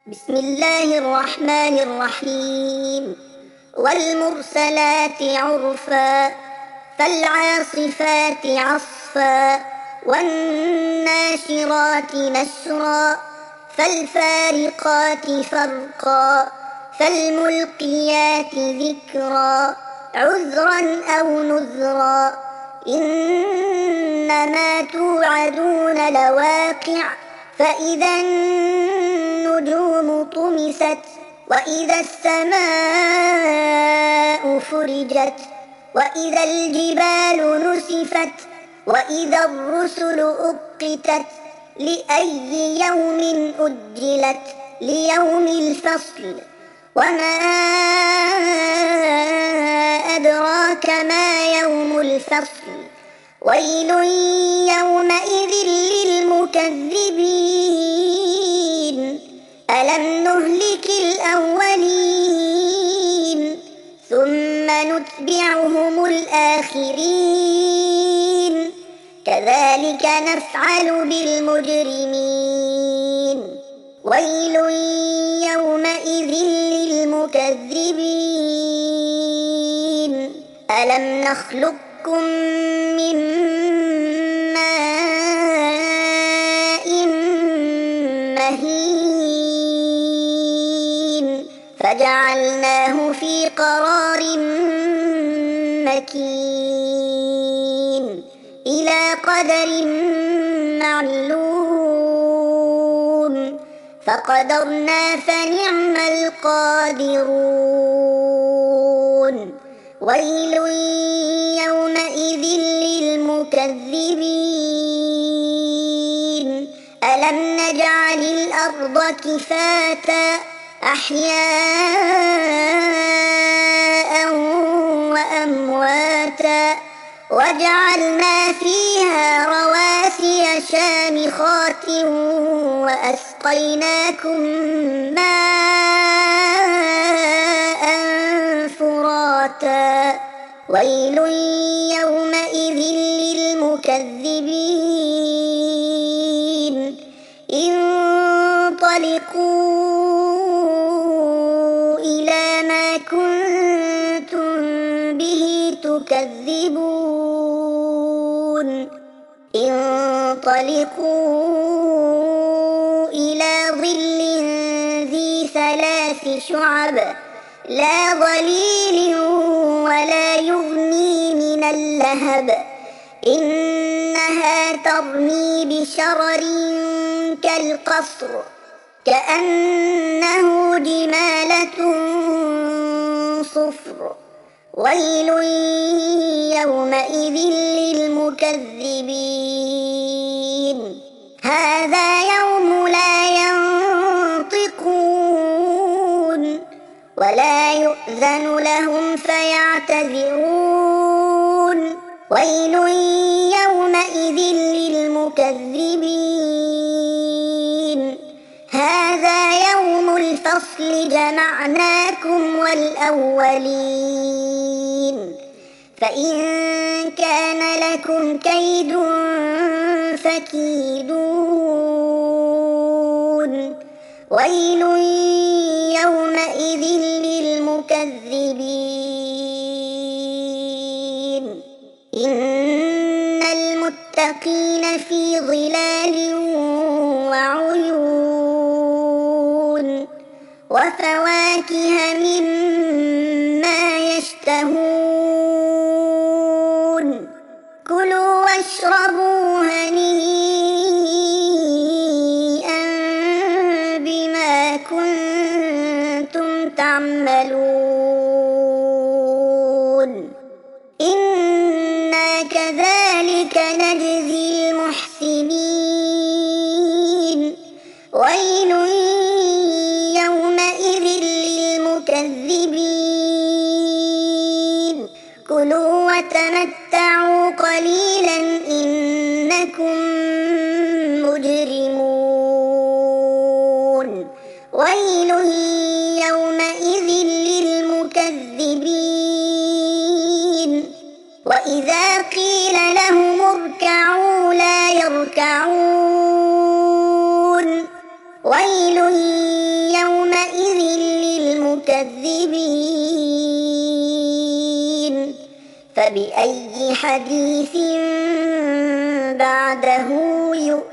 بسم الله الرحمن الرحيم. والمرسلات عرفا فالعاصفات عصفا والناشرات نشرا فالفارقات فرقا فالملقيات ذكرا عذرا أو نذرا إنما توعدون لواقع فإذا النجوم طمست وإذا السماء فرجت وإذا الجبال نسفت وإذا الرسل أقتت لأي يوم أجلت ليوم الفصل وما أدراك ما يوم الفصل ويل يومئذ للمكذبين ألم نهلك الأولين ثم نتبعهم الآخرين كذلك نفعل بالمجرمين ويل يومئذ للمكذبين ألم نخلقكم من ماء مهين فجعلناه في قرار مكين إلى قدر معلوم فقدرنا فنعم القادرون ويل يومئذ للمكذبين ألم نجعل الأرض كفاتا أحياء وأمواتا وجعلنا فيها رواسي شامخات وأسقيناكم ماء فراتا ويل يومئذ للمكذبين انطلقوا إلى ما كنتم به تكذبون انطلقوا إلى ظل ذي ثلاث شعب لا ظليل ولا يغني من اللهب إنها ترمي بشرر كالقصر كأنه جمالة صفر ويل يومئذ للمكذبين هذا يوم لا ينطقون ولا يؤذن لهم فيعتذرون ويل يومئذ للمكذبين هذا يوم الفصل جمعناكم والأولين فإن كان لكم كيد فكيدون ويل يومئذ للمكذبين إن المتقين في ظلال وعيون وفواكه مما يشتهون كلوا واشربوا هنيئا بما كنتم تعملون إنا كذلك نجزي المحسنين ويل يومئذ للمكذبين كلوا وتمتعوا قليلا إنكم مجرمون ويل يومئذ للمكذبين وإذا قيل لهم اركعوا لا يركعون ويل فبأي حديث بعده